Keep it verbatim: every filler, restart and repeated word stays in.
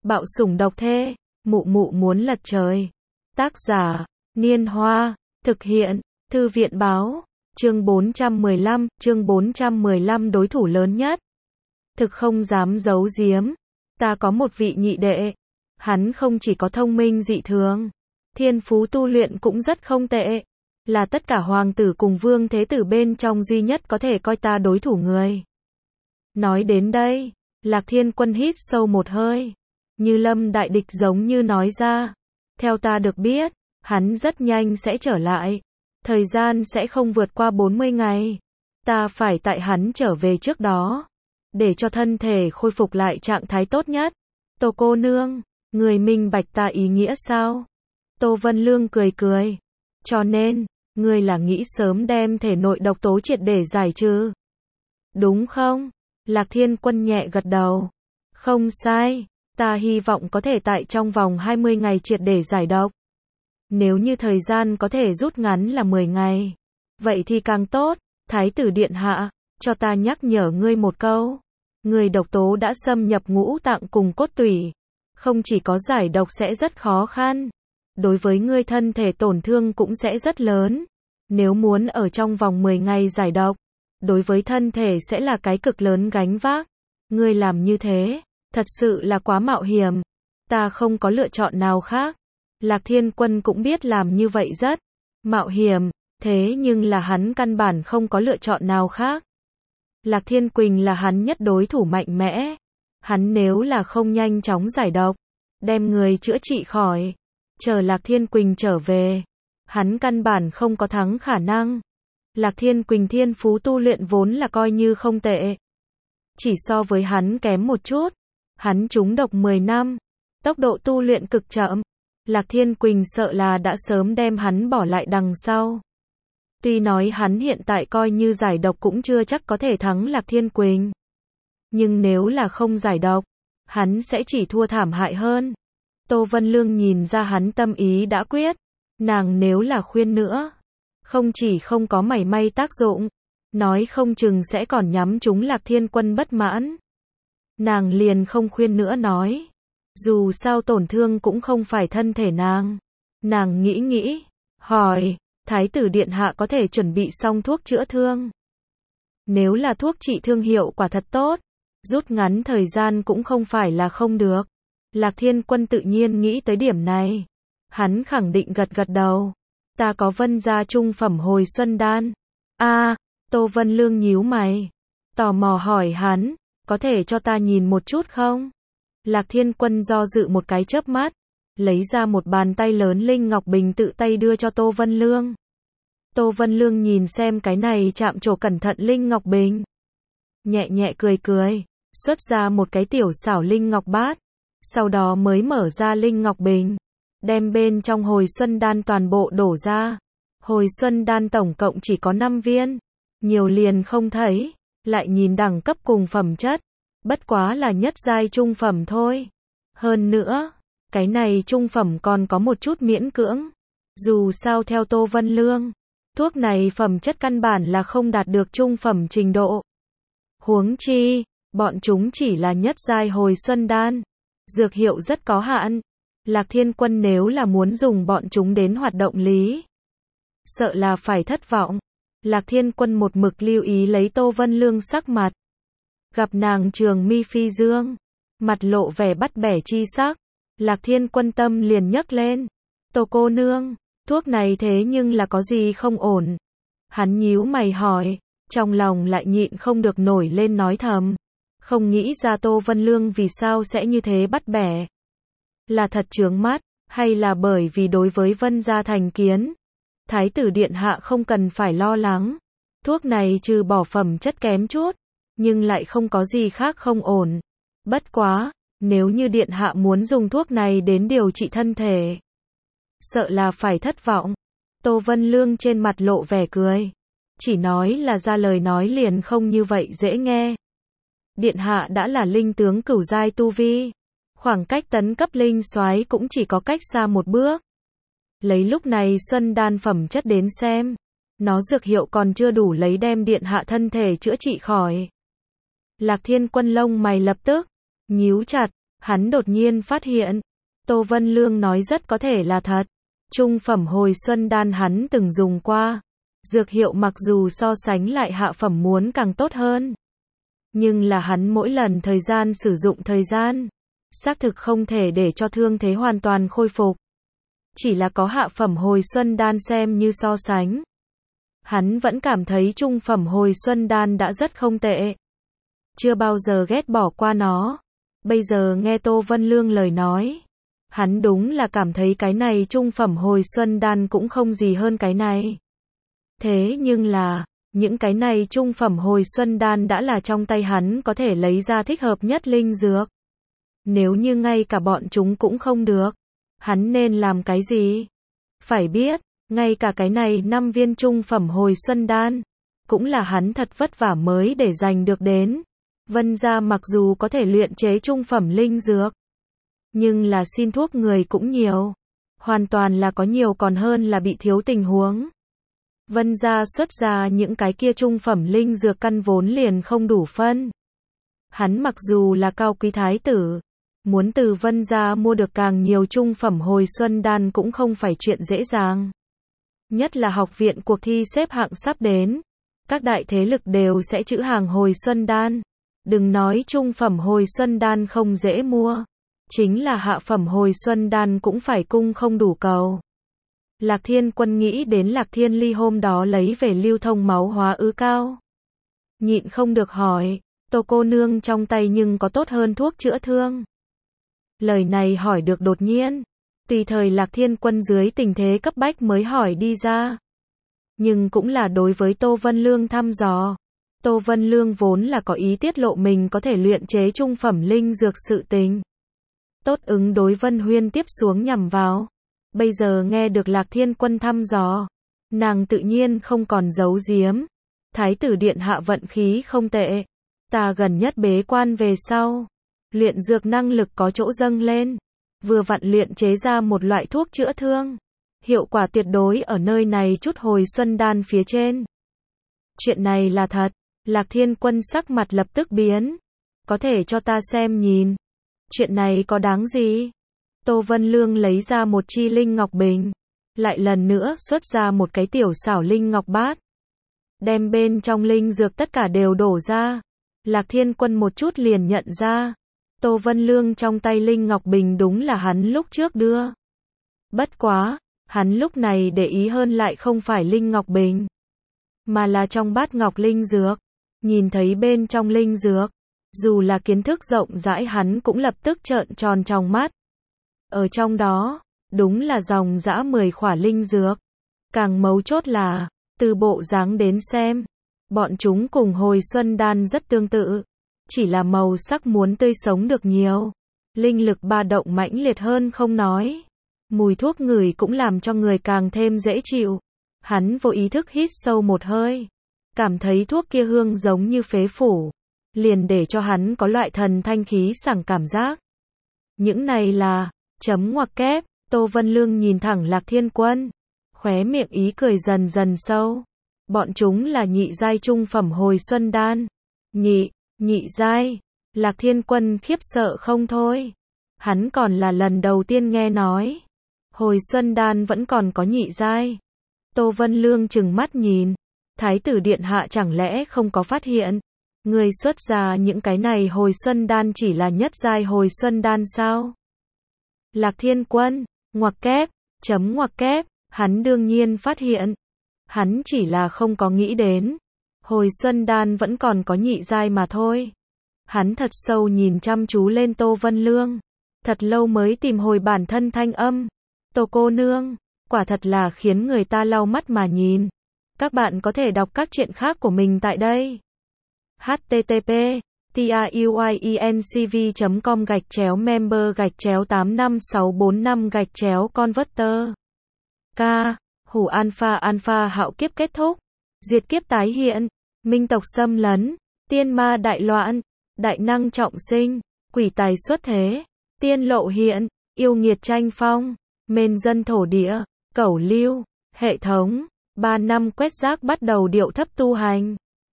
Bạo sủng độc thê, mụ mụ muốn lật trời. Tác giả, Niên Hoa, thực hiện, Thư viện báo, chương bốn trăm mười lăm, chương bốn trăm mười lăm đối thủ lớn nhất. Thực không dám giấu giếm, ta có một vị nhị đệ, hắn không chỉ có thông minh dị thường, thiên phú tu luyện cũng rất không tệ, là tất cả hoàng tử cùng vương thế tử bên trong duy nhất có thể coi ta đối thủ người. Nói đến đây, Lạc Thiên Quân hít sâu một hơi, như lâm đại địch giống như nói ra, theo ta được biết, hắn rất nhanh sẽ trở lại, thời gian sẽ không vượt qua bốn mươi ngày, ta phải tại hắn trở về trước đó, để cho thân thể khôi phục lại trạng thái tốt nhất. Tô cô nương, người minh bạch ta ý nghĩa sao? Tô Vân Lương cười cười, cho nên, ngươi là nghĩ sớm đem thể nội độc tố triệt để giải trừ, đúng không? Lạc Thiên Quân nhẹ gật đầu, không sai, ta hy vọng có thể tại trong vòng hai mươi ngày triệt để giải độc. Nếu như thời gian có thể rút ngắn là mười ngày, vậy thì càng tốt. Thái tử điện hạ, cho ta nhắc nhở ngươi một câu, người độc tố đã xâm nhập ngũ tạng cùng cốt tủy, không chỉ có giải độc sẽ rất khó khăn, đối với ngươi thân thể tổn thương cũng sẽ rất lớn. Nếu muốn ở trong vòng mười ngày giải độc, đối với thân thể sẽ là cái cực lớn gánh vác. Ngươi làm như thế, thật sự là quá mạo hiểm. Ta không có lựa chọn nào khác. Lạc Thiên Quân cũng biết làm như vậy rất mạo hiểm, thế nhưng là hắn căn bản không có lựa chọn nào khác. Lạc Thiên Quỳnh là hắn nhất đối thủ mạnh mẽ. Hắn nếu là không nhanh chóng giải độc, đem người chữa trị khỏi, chờ Lạc Thiên Quỳnh trở về, hắn căn bản không có thắng khả năng. Lạc Thiên Quỳnh thiên phú tu luyện vốn là coi như không tệ, chỉ so với hắn kém một chút. Hắn trúng độc mười năm, tốc độ tu luyện cực chậm. Lạc Thiên Quỳnh sợ là đã sớm đem hắn bỏ lại đằng sau. Tuy nói hắn hiện tại coi như giải độc cũng chưa chắc có thể thắng Lạc Thiên Quỳnh, nhưng nếu là không giải độc, hắn sẽ chỉ thua thảm hại hơn. Tô Vân Lương nhìn ra hắn tâm ý đã quyết, nàng nếu là khuyên nữa, không chỉ không có mảy may tác dụng, nói không chừng sẽ còn nhắm trúng Lạc Thiên Quân bất mãn. Nàng liền không khuyên nữa nói, dù sao tổn thương cũng không phải thân thể nàng. Nàng nghĩ nghĩ, hỏi, Thái tử điện hạ có thể chuẩn bị xong thuốc chữa thương? Nếu là thuốc trị thương hiệu quả thật tốt, rút ngắn thời gian cũng không phải là không được. Lạc Thiên Quân tự nhiên nghĩ tới điểm này. Hắn khẳng định gật gật đầu. Ta có Vân gia trung phẩm hồi xuân đan. A, à, Tô Vân Lương nhíu mày, tò mò hỏi hắn, có thể cho ta nhìn một chút không? Lạc Thiên Quân do dự một cái chớp mắt, lấy ra một bàn tay lớn linh ngọc bình tự tay đưa cho Tô Vân Lương. Tô Vân Lương nhìn xem cái này chạm trổ cẩn thận linh ngọc bình, nhẹ nhẹ cười cười, xuất ra một cái tiểu xảo linh ngọc bát, sau đó mới mở ra linh ngọc bình, đem bên trong hồi xuân đan toàn bộ đổ ra. Hồi xuân đan tổng cộng chỉ có năm viên, nhiều liền không thấy, lại nhìn đẳng cấp cùng phẩm chất, bất quá là nhất giai trung phẩm thôi. Hơn nữa, cái này trung phẩm còn có một chút miễn cưỡng. Dù sao theo Tô Vân Lương, thuốc này phẩm chất căn bản là không đạt được trung phẩm trình độ. Huống chi, bọn chúng chỉ là nhất giai hồi xuân đan, dược hiệu rất có hạn. Lạc Thiên Quân nếu là muốn dùng bọn chúng đến hoạt động lý, sợ là phải thất vọng. Lạc Thiên Quân một mực lưu ý lấy Tô Vân Lương sắc mặt. Gặp nàng trường mi phi dương, mặt lộ vẻ bắt bẻ chi sắc, Lạc Thiên Quân tâm liền nhấc lên. Tô cô nương, thuốc này thế nhưng là có gì không ổn? Hắn nhíu mày hỏi, trong lòng lại nhịn không được nổi lên nói thầm. Không nghĩ ra Tô Vân Lương vì sao sẽ như thế bắt bẻ. Là thật chướng mắt, hay là bởi vì đối với Vân gia thành kiến? Thái tử điện hạ không cần phải lo lắng. Thuốc này trừ bỏ phẩm chất kém chút, nhưng lại không có gì khác không ổn. Bất quá, nếu như điện hạ muốn dùng thuốc này đến điều trị thân thể, sợ là phải thất vọng. Tô Vân Lương trên mặt lộ vẻ cười, chỉ nói là ra lời nói liền không như vậy dễ nghe. Điện hạ đã là linh tướng cửu giai tu vi, khoảng cách tấn cấp linh soái cũng chỉ có cách xa một bước. Lấy lúc này xuân đan phẩm chất đến xem, nó dược hiệu còn chưa đủ lấy đem điện hạ thân thể chữa trị khỏi. Lạc Thiên Quân lông mày lập tức nhíu chặt, Hắn đột nhiên phát hiện, Tô Vân Lương nói rất có thể là thật. Trung phẩm hồi xuân đan hắn từng dùng qua. Dược hiệu mặc dù so sánh lại hạ phẩm muốn càng tốt hơn. Nhưng là hắn mỗi lần thời gian sử dụng thời gian. Xác thực không thể để cho thương thế hoàn toàn khôi phục. Chỉ là có hạ phẩm hồi xuân đan xem như so sánh. Hắn vẫn cảm thấy trung phẩm hồi xuân đan đã rất không tệ. Chưa bao giờ ghét bỏ qua nó. Bây giờ nghe Tô Vân Lương lời nói. Hắn đúng là cảm thấy cái này trung phẩm hồi xuân đan cũng không gì hơn cái này. Thế nhưng là, những cái này trung phẩm hồi xuân đan đã là trong tay hắn có thể lấy ra thích hợp nhất linh dược. Nếu như ngay cả bọn chúng cũng không được, hắn nên làm cái gì? Phải biết, ngay cả cái này năm viên trung phẩm hồi xuân đan, cũng là hắn thật vất vả mới để giành được đến. Vân gia mặc dù có thể luyện chế trung phẩm linh dược, nhưng là xin thuốc người cũng nhiều. Hoàn toàn là có nhiều còn hơn là bị thiếu tình huống. Vân gia xuất ra những cái kia trung phẩm linh dược căn vốn liền không đủ phân. Hắn mặc dù là cao quý thái tử, muốn từ Vân gia mua được càng nhiều trung phẩm hồi xuân đan cũng không phải chuyện dễ dàng. Nhất là học viện cuộc thi xếp hạng sắp đến, các đại thế lực đều sẽ trữ hàng hồi xuân đan. Đừng nói trung phẩm hồi xuân đan không dễ mua, chính là hạ phẩm hồi xuân đan cũng phải cung không đủ cầu. Lạc Thiên Quân nghĩ đến Lạc Thiên Ly hôm đó lấy về lưu thông máu hóa ứ cao. Nhịn không được hỏi, Tô cô nương trong tay nhưng có tốt hơn thuốc chữa thương. Lời này hỏi được đột nhiên, tùy thời Lạc Thiên Quân dưới tình thế cấp bách mới hỏi đi ra. Nhưng cũng là đối với Tô Vân Lương thăm dò. Tô Vân Lương vốn là có ý tiết lộ mình có thể luyện chế trung phẩm linh dược sự tình. Tốt ứng đối Vân Huyên tiếp xuống nhằm vào. Bây giờ nghe được Lạc Thiên Quân thăm dò, nàng tự nhiên không còn giấu giếm. Thái tử điện hạ vận khí không tệ. Ta gần nhất bế quan về sau. Luyện dược năng lực có chỗ dâng lên. Vừa vặn luyện chế ra một loại thuốc chữa thương. Hiệu quả tuyệt đối ở nơi này chút hồi xuân đan phía trên. Chuyện này là thật. Lạc Thiên Quân sắc mặt lập tức biến. Có thể cho ta xem nhìn. Chuyện này có đáng gì? Tô Vân Lương lấy ra một chi linh ngọc bình. Lại lần nữa xuất ra một cái tiểu xảo linh ngọc bát. Đem bên trong linh dược tất cả đều đổ ra. Lạc Thiên Quân một chút liền nhận ra. Tô Vân Lương trong tay linh ngọc bình đúng là hắn lúc trước đưa. Bất quá, hắn lúc này để ý hơn lại không phải linh ngọc bình, mà là trong bát ngọc linh dược. Nhìn thấy bên trong linh dược, dù là kiến thức rộng rãi hắn cũng lập tức trợn tròn trong mắt. Ở trong đó, đúng là dòng dã mười khỏa linh dược. Càng mấu chốt là, từ bộ dáng đến xem, bọn chúng cùng hồi xuân đan rất tương tự. Chỉ là màu sắc muốn tươi sống được nhiều. Linh lực ba động mãnh liệt hơn không nói. Mùi thuốc ngửi cũng làm cho người càng thêm dễ chịu. Hắn vô ý thức hít sâu một hơi. Cảm thấy thuốc kia hương giống như phế phủ. Liền để cho hắn có loại thần thanh khí sảng cảm giác. Những này là, chấm ngoặc kép, Tô Vân Lương nhìn thẳng Lạc Thiên Quân. Khóe miệng ý cười dần dần sâu. Bọn chúng là nhị giai trung phẩm hồi xuân đan. Nhị, nhị giai. Lạc Thiên Quân khiếp sợ không thôi. Hắn còn là lần đầu tiên nghe nói. Hồi xuân đan vẫn còn có nhị giai. Tô Vân Lương trừng mắt nhìn. Thái tử điện hạ chẳng lẽ không có phát hiện. Người xuất ra những cái này hồi xuân đan chỉ là nhất giai hồi xuân đan sao? Lạc Thiên Quân, ngoặc kép, chấm ngoặc kép, hắn đương nhiên phát hiện. Hắn chỉ là không có nghĩ đến. Hồi xuân đan vẫn còn có nhị giai mà thôi. Hắn thật sâu nhìn chăm chú lên Tô Vân Lương. Thật lâu mới tìm hồi bản thân thanh âm. Tô cô nương, quả thật là khiến người ta lau mắt mà nhìn. Các bạn có thể đọc các truyện khác của mình tại đây. h t t p truyencv chấm com gạch chéo member gạch chéo tám năm sáu bốn năm gạch chéo converter. K. Hủ alpha alpha hạo kiếp kết thúc. Diệt kiếp tái hiện. Minh tộc xâm lấn. Tiên ma đại loạn. Đại năng trọng sinh. Quỷ tài xuất thế. Tiên lộ hiện. Yêu nghiệt tranh phong. Mên dân thổ địa. Cẩu lưu. Hệ thống. Ba năm quét rác bắt đầu điệu thấp tu hành.